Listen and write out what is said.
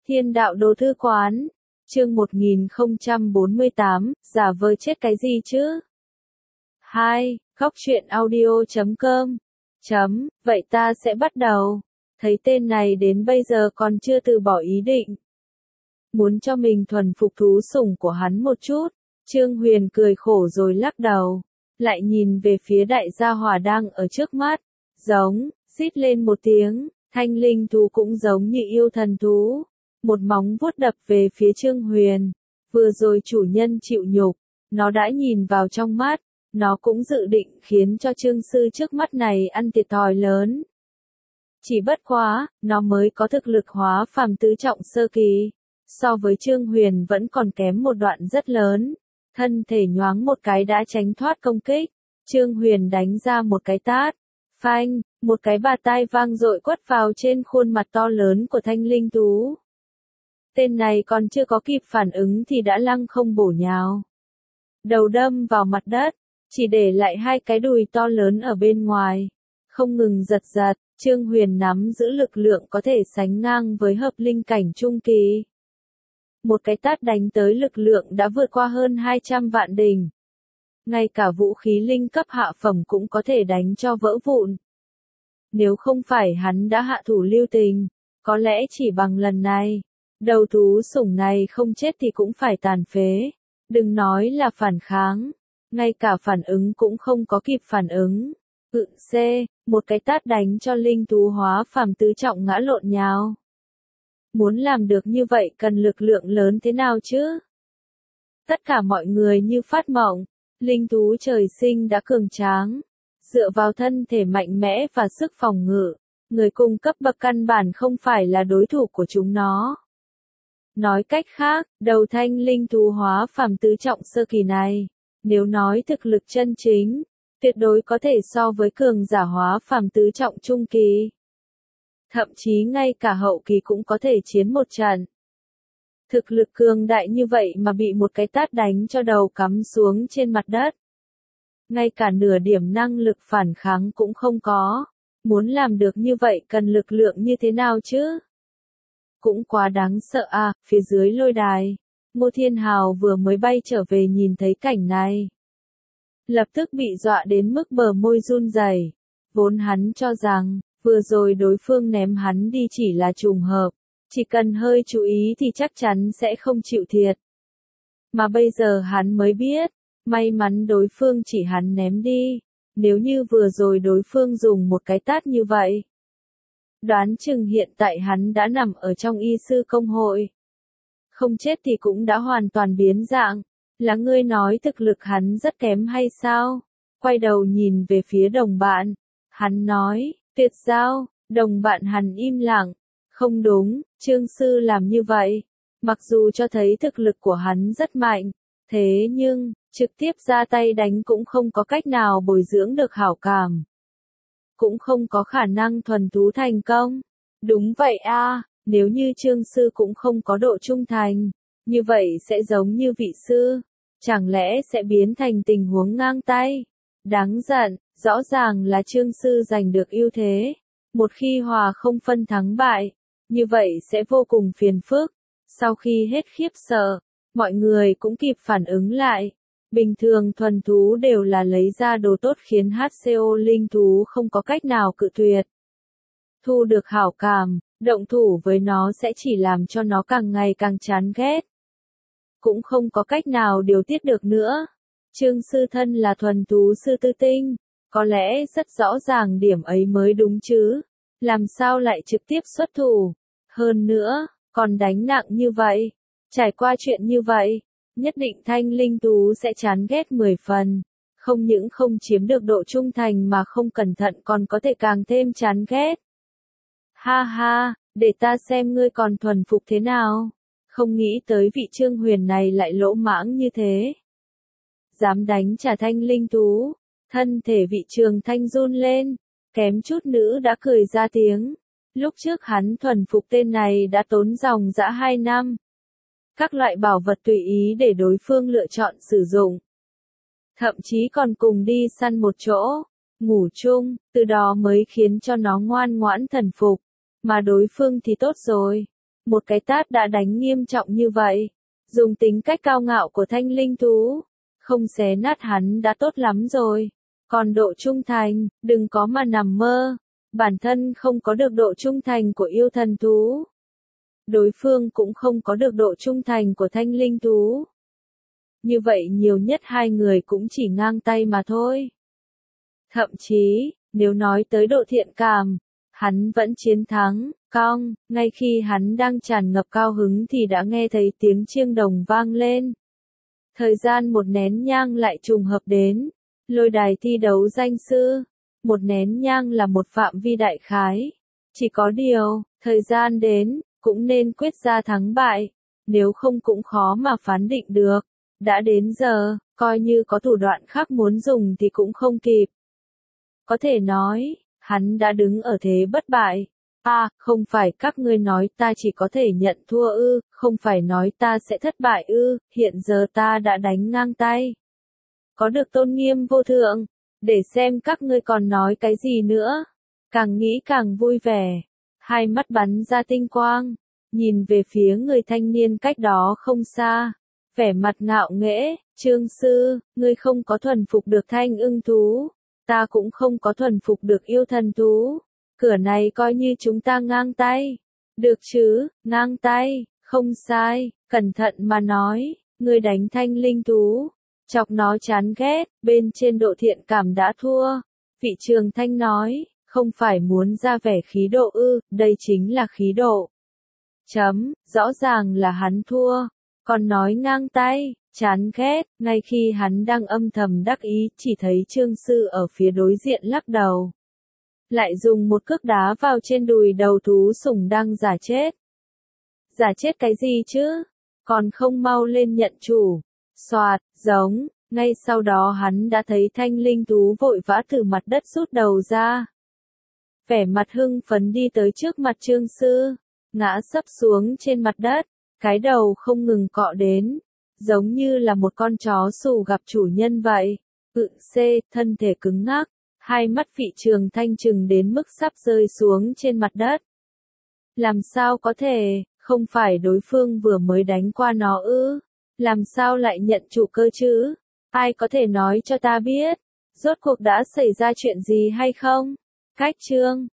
Thiên đạo đồ thư quán, chương 1048, giả vờ chết cái gì chứ? 2. Góc truyện audio.com. Vậy ta sẽ bắt đầu. Thấy tên này đến bây giờ còn chưa từ bỏ ý định. Muốn cho mình thuần phục thú sủng của hắn một chút, Trương Huyền cười khổ rồi lắc đầu. Lại nhìn về phía đại gia hỏa đang ở trước mắt. Rít lên một tiếng, thanh linh thú cũng giống như yêu thần thú. Một móng vuốt đập về phía Trương Huyền. Vừa rồi chủ nhân chịu nhục, nó đã nhìn vào trong mắt, nó cũng dự định khiến cho Trương sư trước mắt này ăn thiệt thòi lớn. Chỉ bất quá, nó mới có thực lực hóa phàm tứ trọng sơ kỳ. So với Trương Huyền vẫn còn kém một đoạn rất lớn. Thân thể nhoáng một cái đã tránh thoát công kích. Trương Huyền đánh ra một cái tát. Phanh, một cái bạt tai vang dội quất vào trên khuôn mặt to lớn của thanh linh thú. Tên này còn chưa có kịp phản ứng thì đã lăng không bổ nhào. Đầu đâm vào mặt đất, chỉ để lại hai cái đùi to lớn ở bên ngoài. Không ngừng giật, Trương Huyền nắm giữ lực lượng có thể sánh ngang với hợp linh cảnh trung kỳ. Một cái tát đánh tới lực lượng đã vượt qua hơn 200 vạn đỉnh. Ngay cả vũ khí linh cấp hạ phẩm cũng có thể đánh cho vỡ vụn. Nếu không phải hắn đã hạ thủ lưu tình, có lẽ chỉ bằng lần này, đầu thú sủng này không chết thì cũng phải tàn phế. Đừng nói là phản kháng, ngay cả phản ứng cũng không có kịp phản ứng. Một cái tát đánh cho linh thú hóa phàm tứ trọng ngã lộn nhào. Muốn làm được như vậy cần lực lượng lớn thế nào chứ? Tất cả mọi người như phát mộng, linh thú trời sinh đã cường tráng, dựa vào thân thể mạnh mẽ và sức phòng ngự, người cung cấp bậc căn bản không phải là đối thủ của chúng nó. Nói cách khác, đầu thanh linh thú hóa phàm tứ trọng sơ kỳ này, nếu nói thực lực chân chính, tuyệt đối có thể so với cường giả hóa phàm tứ trọng trung kỳ. Thậm chí ngay cả hậu kỳ cũng có thể chiến một trận. Thực lực cường đại như vậy mà bị một cái tát đánh cho đầu cắm xuống trên mặt đất. Ngay cả nửa điểm năng lực phản kháng cũng không có. Muốn làm được như vậy cần lực lượng như thế nào chứ? Cũng quá đáng sợ à, phía dưới lôi đài. Ngô Thiên Hào vừa mới bay trở về nhìn thấy cảnh này. Lập tức bị dọa đến mức bờ môi run rẩy. Vốn hắn cho rằng, vừa rồi đối phương ném hắn đi chỉ là trùng hợp. Chỉ cần hơi chú ý thì chắc chắn sẽ không chịu thiệt. Mà bây giờ hắn mới biết, may mắn đối phương chỉ hắn ném đi. Nếu như vừa rồi đối phương dùng một cái tát như vậy, đoán chừng hiện tại hắn đã nằm ở trong y sư công hội. Không chết thì cũng đã hoàn toàn biến dạng. Là ngươi nói thực lực hắn rất kém hay sao? Quay đầu nhìn về phía đồng bạn. Hắn nói, tuyệt giao. Đồng bạn hắn im lặng. Không đúng, Trương sư làm như vậy. Mặc dù cho thấy thực lực của hắn rất mạnh. Thế nhưng, trực tiếp ra tay đánh cũng không có cách nào bồi dưỡng được hảo cảm. Cũng không có khả năng thuần thú thành công. Đúng vậy a, nếu như Trương sư cũng không có độ trung thành, như vậy sẽ giống như vị sư. Chẳng lẽ sẽ biến thành tình huống ngang tay? Đáng giận, rõ ràng là Trương sư giành được ưu thế. Một khi hòa không phân thắng bại, như vậy sẽ vô cùng phiền phức. Sau khi hết khiếp sợ, mọi người cũng kịp phản ứng lại. Bình thường thuần thú đều là lấy ra đồ tốt khiến HCO linh thú không có cách nào cự tuyệt. Thu được hảo cảm, động thủ với nó sẽ chỉ làm cho nó càng ngày càng chán ghét. Cũng không có cách nào điều tiết được nữa. Trương sư thân là thuần thú sư tư tinh, có lẽ rất rõ ràng điểm ấy mới đúng chứ. Làm sao lại trực tiếp xuất thủ? Hơn nữa, còn đánh nặng như vậy. Trải qua chuyện như vậy, nhất định thanh linh thú sẽ chán ghét 10 phần. Không những không chiếm được độ trung thành mà không cẩn thận còn có thể càng thêm chán ghét. Ha ha, để ta xem ngươi còn thuần phục thế nào. Không nghĩ tới vị Trương Huyền này lại lỗ mãng như thế. Dám đánh trả thanh linh thú. Thân thể vị Trường Thanh run lên. Kém chút nữa đã cười ra tiếng. Lúc trước hắn thuần phục tên này đã tốn dòng dã 2 năm. Các loại bảo vật tùy ý để đối phương lựa chọn sử dụng. Thậm chí còn cùng đi săn một chỗ, ngủ chung, từ đó mới khiến cho nó ngoan ngoãn thần phục. Mà đối phương thì tốt rồi. một cái tát đã đánh nghiêm trọng như vậy. Dùng tính cách cao ngạo của Thanh Linh Thú, không xé nát hắn đã tốt lắm rồi. Còn độ trung thành, đừng có mà nằm mơ. Bản thân không có được độ trung thành của yêu thần thú. Đối phương cũng không có được độ trung thành của Thanh Linh Thú. Như vậy nhiều nhất hai người cũng chỉ ngang tay mà thôi. Thậm chí, nếu nói tới độ thiện cảm, hắn vẫn chiến thắng. Cong, ngay khi hắn đang tràn ngập cao hứng thì đã nghe thấy tiếng chiêng đồng vang lên. Thời gian một nén nhang lại trùng hợp đến. Lôi đài thi đấu danh sư. Một nén nhang là một phạm vi đại khái. Chỉ có điều, thời gian đến, cũng nên quyết ra thắng bại. Nếu không cũng khó mà phán định được. Đã đến giờ, coi như có thủ đoạn khác muốn dùng thì cũng không kịp. Có thể nói, hắn đã đứng ở thế bất bại. Không phải các ngươi nói ta chỉ có thể nhận thua ư, không phải nói ta sẽ thất bại ư, hiện giờ ta đã đánh ngang tay. Có được tôn nghiêm vô thượng, để xem các ngươi còn nói cái gì nữa. Càng nghĩ càng vui vẻ, hai mắt bắn ra tinh quang, nhìn về phía người thanh niên cách đó không xa. Vẻ mặt ngạo nghễ, Trương sư, ngươi không có thuần phục được thanh ưng thú, ta cũng không có thuần phục được yêu thần thú. Cửa này coi như chúng ta ngang tay. Được chứ, ngang tay, không sai, cẩn thận mà nói, ngươi đánh thanh linh thú, chọc nó chán ghét, bên trên độ thiện cảm đã thua. Vị Trường Thanh nói, không phải muốn ra vẻ khí độ ư, đây chính là khí độ. Rõ ràng là hắn thua, còn nói ngang tay, chán ghét, ngay khi hắn đang âm thầm đắc ý, chỉ thấy Trương Sư ở phía đối diện lắc đầu. Lại dùng một cước đá vào trên đùi đầu thú sủng đang giả chết. Giả chết cái gì chứ? Còn không mau lên nhận chủ. Soạt, giống, ngay sau đó hắn đã thấy thanh linh thú vội vã từ mặt đất rút đầu ra. Vẻ mặt hưng phấn đi tới trước mặt Trương Sư, ngã sấp xuống trên mặt đất, cái đầu không ngừng cọ đến, giống như là một con chó sủ gặp chủ nhân vậy. Thân thể cứng ngắc. Hai mắt Vị Trường Thanh trừng đến mức sắp rơi xuống trên mặt đất. Làm sao có thể, không phải đối phương vừa mới đánh qua nó ư? Làm sao lại nhận chủ cơ chứ? Ai có thể nói cho ta biết, rốt cuộc đã xảy ra chuyện gì hay không? Cách chương